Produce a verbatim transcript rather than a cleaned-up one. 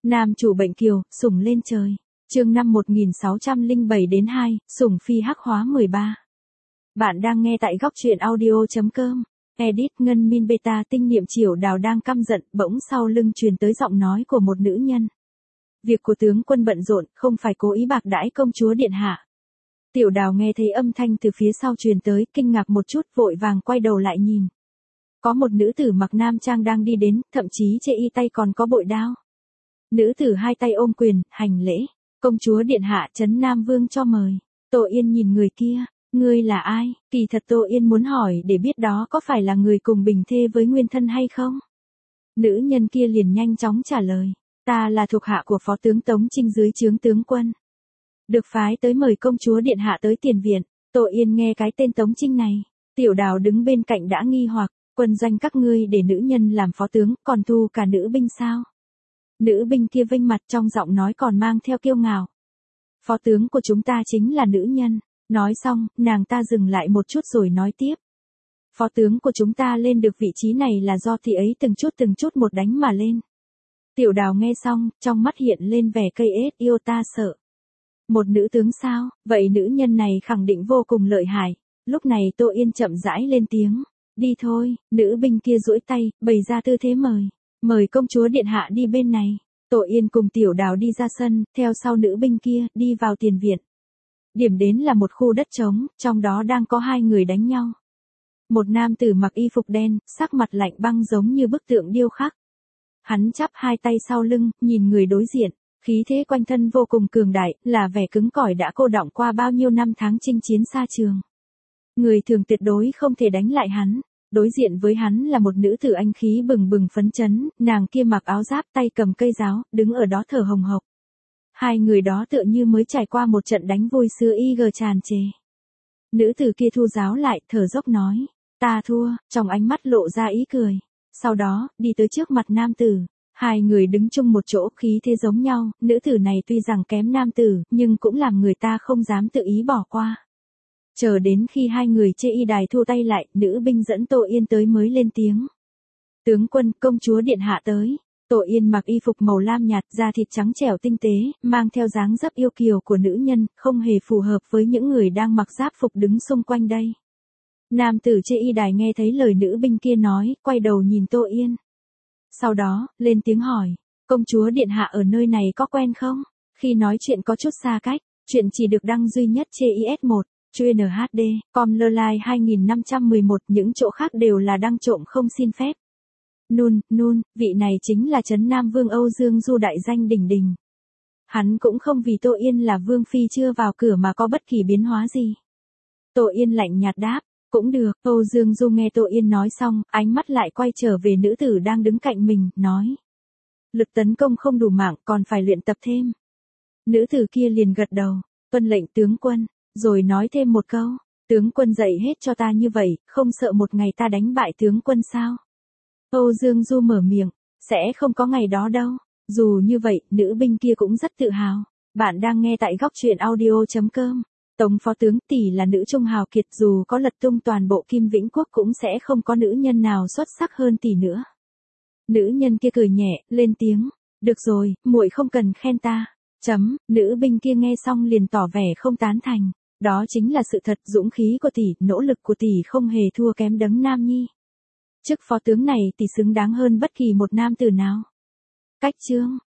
Nam chủ bệnh kiều, sủng lên trời. Chương năm một nghìn sáu trăm lẻ bảy đến hai, sủng phi hắc hóa mười ba. Bạn đang nghe tại góc truyện audio chấm com. Edit Ngân Min Beta tinh niệm Triểu Đào đang căm giận, bỗng sau lưng truyền tới giọng nói của một nữ nhân. Việc của tướng quân bận rộn, không phải cố ý bạc đãi công chúa điện hạ. Tiểu Đào nghe thấy âm thanh từ phía sau truyền tới, kinh ngạc một chút, vội vàng quay đầu lại nhìn. Có một nữ tử mặc nam trang đang đi đến, thậm chí trên y tay còn có bội đao. Nữ tử hai tay ôm quyền, hành lễ. Công chúa điện hạ, Trấn Nam Vương cho mời. Tô Yên nhìn người kia, ngươi là ai? Kỳ thật Tô Yên muốn hỏi để biết đó có phải là người cùng bình thê với nguyên thân hay không? Nữ nhân kia liền nhanh chóng trả lời, ta là thuộc hạ của phó tướng Tống Trinh dưới trướng tướng quân. Được phái tới mời công chúa điện hạ tới tiền viện. Tô Yên nghe cái tên Tống Trinh này, Tiểu Đào đứng bên cạnh đã nghi hoặc, quân doanh các ngươi để nữ nhân làm phó tướng, còn thu cả nữ binh sao? Nữ binh kia vênh mặt, trong giọng nói còn mang theo kiêu ngạo. Phó tướng của chúng ta chính là nữ nhân. Nói xong, nàng ta dừng lại một chút rồi nói tiếp. Phó tướng của chúng ta lên được vị trí này là do thị ấy từng chút từng chút một đánh mà lên. Tiểu Đào nghe xong, trong mắt hiện lên vẻ cây ết yêu ta sợ. Một nữ tướng sao? Vậy nữ nhân này khẳng định vô cùng lợi hại. Lúc này Tô Yên chậm rãi lên tiếng. Đi thôi. Nữ binh kia duỗi tay, bày ra tư thế mời. Mời công chúa điện hạ đi bên này. Tô Yên cùng Tiểu Đào đi ra sân, theo sau nữ binh kia, đi vào tiền viện. Điểm đến là một khu đất trống, trong đó đang có hai người đánh nhau. Một nam tử mặc y phục đen, sắc mặt lạnh băng giống như bức tượng điêu khắc. Hắn chắp hai tay sau lưng, nhìn người đối diện, khí thế quanh thân vô cùng cường đại, là vẻ cứng cỏi đã cô đọng qua bao nhiêu năm tháng chinh chiến xa trường. Người thường tuyệt đối không thể đánh lại hắn. Đối diện với hắn là một nữ tử anh khí bừng bừng phấn chấn, nàng kia mặc áo giáp, tay cầm cây giáo, đứng ở đó thở hồng hộc. Hai người đó tựa như mới trải qua một trận đánh vui xưa y gờ tràn trề. Nữ tử kia thu giáo lại, thở dốc nói, ta thua, trong ánh mắt lộ ra ý cười. Sau đó, đi tới trước mặt nam tử. Hai người đứng chung một chỗ, khí thế giống nhau, nữ tử này tuy rằng kém nam tử, nhưng cũng làm người ta không dám tự ý bỏ qua. Chờ đến khi hai người chê y đài thu tay lại, nữ binh dẫn Tô Yên tới mới lên tiếng. Tướng quân, công chúa điện hạ tới. Tô Yên mặc y phục màu lam nhạt, da thịt trắng trẻo tinh tế, mang theo dáng dấp yêu kiều của nữ nhân, không hề phù hợp với những người đang mặc giáp phục đứng xung quanh đây. Nam tử chê y đài nghe thấy lời nữ binh kia nói, quay đầu nhìn Tô Yên. Sau đó, lên tiếng hỏi, công chúa điện hạ ở nơi này có quen không? Khi nói chuyện có chút xa cách, chuyện chỉ được đăng duy nhất trên i ét một. Chuyên en hát đê, com lơ lai hai nghìn năm trăm mười một, những chỗ khác đều là đăng trộm không xin phép. Nun, nun, vị này chính là Trấn Nam Vương Âu Dương Du đại danh đỉnh đỉnh. Hắn cũng không vì Tô Yên là vương phi chưa vào cửa mà có bất kỳ biến hóa gì. Tô Yên lạnh nhạt đáp, cũng được. Âu Dương Du nghe Tô Yên nói xong, ánh mắt lại quay trở về nữ tử đang đứng cạnh mình, nói. Lực tấn công không đủ mạng, còn phải luyện tập thêm. Nữ tử kia liền gật đầu, tuân lệnh tướng quân. Rồi nói thêm một câu, tướng quân dạy hết cho ta như vậy, không sợ một ngày ta đánh bại tướng quân sao? Âu Dương Du mở miệng, sẽ không có ngày đó đâu. Dù như vậy, nữ binh kia cũng rất tự hào. Bạn đang nghe tại góc truyện audio chấm com. Tống phó tướng tỷ là nữ trung hào kiệt, dù có lật tung toàn bộ Kim Vĩnh Quốc cũng sẽ không có nữ nhân nào xuất sắc hơn tỷ nữa. Nữ nhân kia cười nhẹ, lên tiếng, được rồi, muội không cần khen ta. Chấm, nữ binh kia nghe xong liền tỏ vẻ không tán thành. Đó chính là sự thật, dũng khí của tỷ, nỗ lực của tỷ không hề thua kém Đấng Nam Nhi. Chức phó tướng này tỷ xứng đáng hơn bất kỳ một nam tử nào. Cách chương,